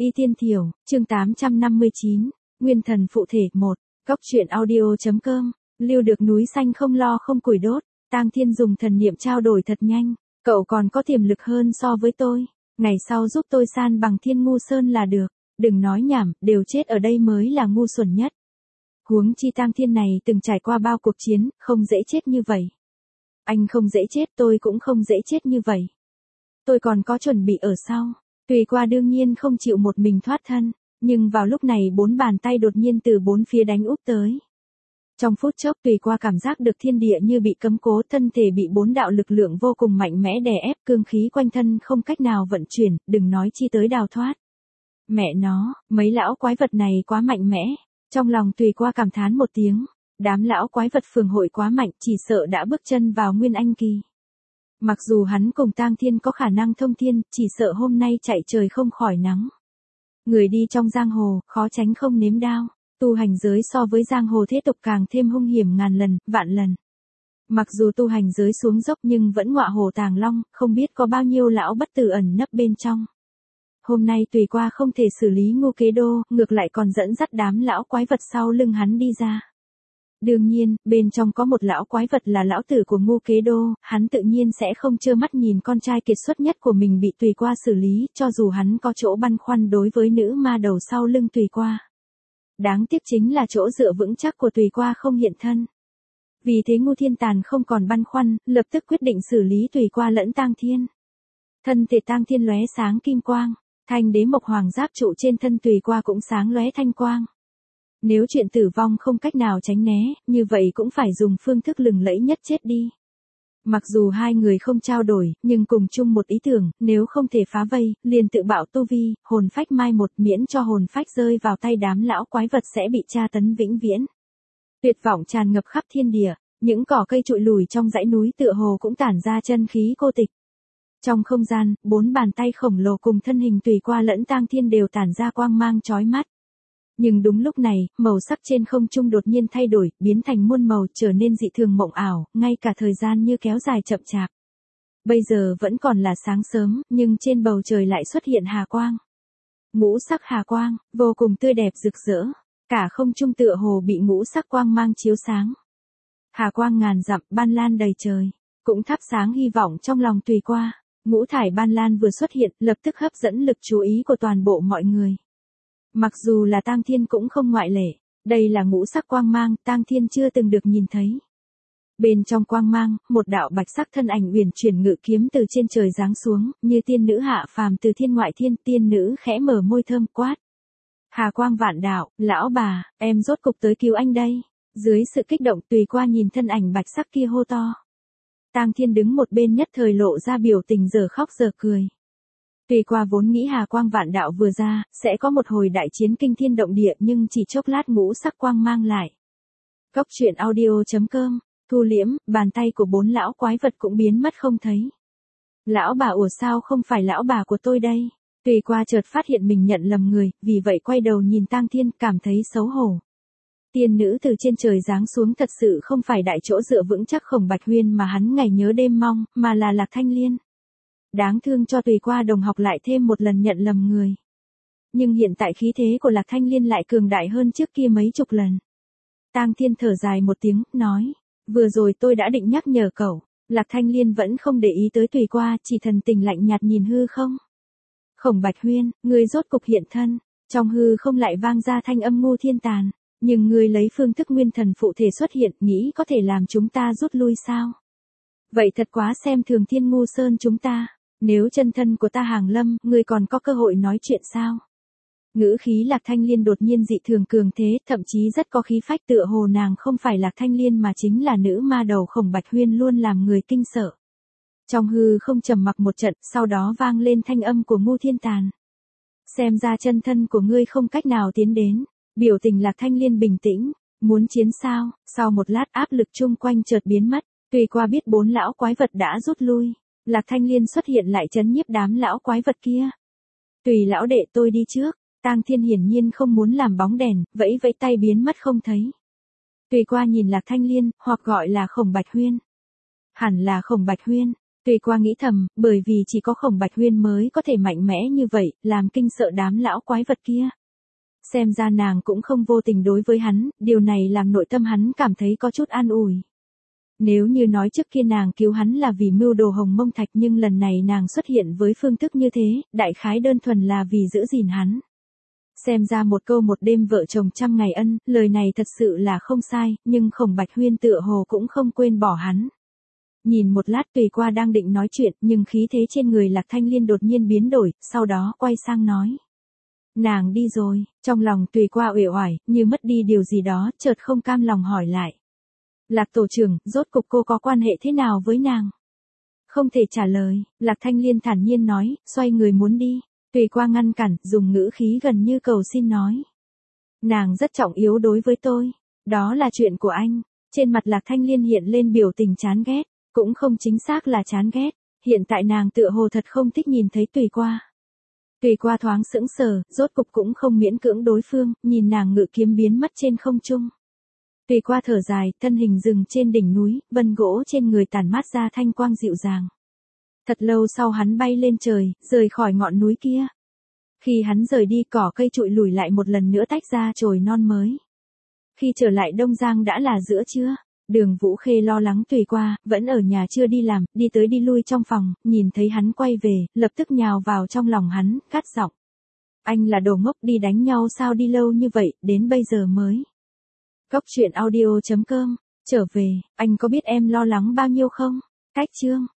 Y Tiên Thiểu, chương 859, Nguyên thần phụ thể 1, Cóc truyện audio.com, lưu được núi xanh không lo không củi đốt, Tang Thiên dùng thần niệm trao đổi thật nhanh, cậu còn có tiềm lực hơn so với tôi, ngày sau giúp tôi san bằng Thiên Ngu Sơn là được, đừng nói nhảm, đều chết ở đây mới là ngu xuẩn nhất. Huống chi Tang Thiên này từng trải qua bao cuộc chiến, không dễ chết như vậy. Anh không dễ chết, tôi cũng không dễ chết như vậy. Tôi còn có chuẩn bị ở sau. Tùy Qua đương nhiên không chịu một mình thoát thân, nhưng vào lúc này 4 bàn tay đột nhiên từ 4 phía đánh úp tới. Trong phút chốc Tùy Qua cảm giác được thiên địa như bị cấm cố, thân thể bị 4 đạo lực lượng vô cùng mạnh mẽ đè ép, cương khí quanh thân không cách nào vận chuyển, đừng nói chi tới đào thoát. Mẹ nó, mấy lão quái vật này quá mạnh mẽ. Trong lòng Tùy Qua cảm thán một tiếng, đám lão quái vật phường hội quá mạnh, chỉ sợ đã bước chân vào Nguyên Anh kỳ. Mặc dù hắn cùng Tang Thiên có khả năng thông thiên, chỉ sợ hôm nay chạy trời không khỏi nắng. Người đi trong giang hồ, khó tránh không nếm đau, tu hành giới so với giang hồ thế tục càng thêm hung hiểm ngàn lần, vạn lần. Mặc dù tu hành giới xuống dốc nhưng vẫn ngọa hổ tàng long, không biết có bao nhiêu lão bất tử ẩn nấp bên trong. Hôm nay Tùy Qua không thể xử lý Ngô Kế Đô, ngược lại còn dẫn dắt đám lão quái vật sau lưng hắn đi ra. Đương nhiên, bên trong có một lão quái vật là lão tử của Ngô Kế Đô, hắn tự nhiên sẽ không trơ mắt nhìn con trai kiệt xuất nhất của mình bị Tùy Qua xử lý, cho dù hắn có chỗ băn khoăn đối với nữ ma đầu sau lưng Tùy Qua. Đáng tiếc chính là chỗ dựa vững chắc của Tùy Qua không hiện thân. Vì thế Ngô Thiên Tàn không còn băn khoăn, lập tức quyết định xử lý Tùy Qua lẫn Tang Thiên. Thân thể Tang Thiên lóe sáng kim quang, thanh đế mộc hoàng giáp trụ trên thân Tùy Qua cũng sáng lóe thanh quang. Nếu chuyện tử vong không cách nào tránh né, như vậy cũng phải dùng phương thức lừng lẫy nhất chết đi. Mặc dù hai người không trao đổi, nhưng cùng chung một ý tưởng, nếu không thể phá vây, liền tự bạo tu vi, hồn phách mai một, miễn cho hồn phách rơi vào tay đám lão quái vật sẽ bị tra tấn vĩnh viễn. Tuyệt vọng tràn ngập khắp thiên địa, những cỏ cây trụi lùi trong dãy núi tựa hồ cũng tản ra chân khí cô tịch. Trong không gian, 4 bàn tay khổng lồ cùng thân hình Tùy Qua lẫn Tang Thiên đều tản ra quang mang chói mắt. Nhưng đúng lúc này, màu sắc trên không trung đột nhiên thay đổi, biến thành muôn màu, trở nên dị thường mộng ảo, ngay cả thời gian như kéo dài chậm chạp. Bây giờ vẫn còn là sáng sớm, nhưng trên bầu trời lại xuất hiện hà quang. Ngũ sắc hà quang, vô cùng tươi đẹp rực rỡ, cả không trung tựa hồ bị ngũ sắc quang mang chiếu sáng. Hà quang ngàn dặm, ban lan đầy trời, cũng thắp sáng hy vọng trong lòng Tùy Qua. Ngũ thải ban lan vừa xuất hiện, lập tức hấp dẫn lực chú ý của toàn bộ mọi người. Mặc dù là Tang Thiên cũng không ngoại lệ, đây là ngũ sắc quang mang, Tang Thiên chưa từng được nhìn thấy. Bên trong quang mang, một đạo bạch sắc thân ảnh uyển chuyển ngự kiếm từ trên trời giáng xuống, như tiên nữ hạ phàm từ thiên ngoại thiên, tiên nữ khẽ mở môi thơm quát. Hà quang vạn đạo, lão bà, em rốt cục tới cứu anh đây. Dưới sự kích động Tùy Qua nhìn thân ảnh bạch sắc kia hô to. Tang Thiên đứng một bên nhất thời lộ ra biểu tình giờ khóc giờ cười. Tùy Qua vốn nghĩ hà quang vạn đạo vừa ra, sẽ có một hồi đại chiến kinh thiên động địa nhưng chỉ chốc lát ngũ sắc quang mang lại. Cóc truyện audio.com, thu liễm, bàn tay của 4 lão quái vật cũng biến mất không thấy. Lão bà ủa sao không phải lão bà của tôi đây? Tùy Qua chợt phát hiện mình nhận lầm người, vì vậy quay đầu nhìn Tang Thiên cảm thấy xấu hổ. Tiên nữ từ trên trời giáng xuống thật sự không phải đại chỗ dựa vững chắc Khổng Bạch Huyên mà hắn ngày nhớ đêm mong, mà là Lạc Thanh Liên. Đáng thương cho Tùy Qua đồng học lại thêm một lần nhận lầm người. Nhưng hiện tại khí thế của Lạc Thanh Liên lại cường đại hơn trước kia mấy chục lần. Tang Thiên thở dài một tiếng, nói, vừa rồi tôi đã định nhắc nhở cậu. Lạc Thanh Liên vẫn không để ý tới Tùy Qua, chỉ thần tình lạnh nhạt nhìn hư không. Khổng Bạch Huyên, ngươi rốt cục hiện thân, trong hư không lại vang ra thanh âm Ngô Thiên Tàn. Nhưng ngươi lấy phương thức nguyên thần phụ thể xuất hiện, nghĩ có thể làm chúng ta rút lui sao? Vậy thật quá xem thường Thiên Ngu Sơn chúng ta. Nếu chân thân của ta hàng lâm, ngươi còn có cơ hội nói chuyện sao? Ngữ khí Lạc Thanh Liên đột nhiên dị thường cường thế, thậm chí rất có khí phách, tựa hồ nàng không phải Lạc Thanh Liên mà chính là nữ ma đầu Khổng Bạch Huyên luôn làm người kinh sợ. Trong hư không trầm mặc một trận, sau đó vang lên thanh âm của Ngô Thiên Tàn. Xem ra chân thân của ngươi không cách nào tiến đến. Biểu tình Lạc Thanh Liên bình tĩnh, muốn chiến sao? Sau một lát áp lực chung quanh chợt biến mất, Tùy Qua biết 4 lão quái vật đã rút lui. Lạc Thanh Liên xuất hiện lại trấn nhiếp đám lão quái vật kia. Tùy lão đệ tôi đi trước. Tang Thiên hiển nhiên không muốn làm bóng đèn, vẫy vẫy tay biến mất không thấy. Tùy Qua nhìn Lạc Thanh Liên, hoặc gọi là Khổng Bạch Huyên. Hẳn là Khổng Bạch Huyên. Tùy Qua nghĩ thầm, bởi vì chỉ có Khổng Bạch Huyên mới có thể mạnh mẽ như vậy, làm kinh sợ đám lão quái vật kia. Xem ra nàng cũng không vô tình đối với hắn, điều này làm nội tâm hắn cảm thấy có chút an ủi. Nếu như nói trước kia nàng cứu hắn là vì mưu đồ Hồng Mông Thạch, nhưng lần này nàng xuất hiện với phương thức như thế, đại khái đơn thuần là vì giữ gìn hắn. Xem ra một câu một đêm vợ chồng trăm ngày ân, lời này thật sự là không sai, nhưng Khổng Bạch Huyên tựa hồ cũng không quên bỏ hắn. Nhìn một lát Tùy Qua đang định nói chuyện, nhưng khí thế trên người Lạc Thanh Liên đột nhiên biến đổi, sau đó quay sang nói. Nàng đi rồi, trong lòng Tùy Qua uể oải, như mất đi điều gì đó, chợt không cam lòng hỏi lại. Lạc tổ trưởng, rốt cục cô có quan hệ thế nào với nàng? Không thể trả lời, Lạc Thanh Liên thản nhiên nói, xoay người muốn đi. Tùy Qua ngăn cản, dùng ngữ khí gần như cầu xin nói. Nàng rất trọng yếu đối với tôi. Đó là chuyện của anh. Trên mặt Lạc Thanh Liên hiện lên biểu tình chán ghét. Cũng không chính xác là chán ghét. Hiện tại nàng tựa hồ thật không thích nhìn thấy Tùy Qua. Tùy Qua thoáng sững sờ, rốt cục cũng không miễn cưỡng đối phương, nhìn nàng ngự kiếm biến mất trên không trung. Tùy Qua thở dài, thân hình dừng trên đỉnh núi, vân gỗ trên người tản mát ra thanh quang dịu dàng. Thật lâu sau hắn bay lên trời, rời khỏi ngọn núi kia. Khi hắn rời đi, cỏ cây trụi lùi lại một lần nữa tách ra chồi non mới. Khi trở lại Đông Giang đã là giữa trưa. Đường Vũ Khê lo lắng Tùy Qua, vẫn ở nhà chưa đi làm, đi tới đi lui trong phòng, nhìn thấy hắn quay về, lập tức nhào vào trong lòng hắn, gắt giọng. Anh là đồ ngốc, đi đánh nhau sao đi lâu như vậy, đến bây giờ mới. Góc truyện audio.com, trở về, anh có biết em lo lắng bao nhiêu không? Cách chương.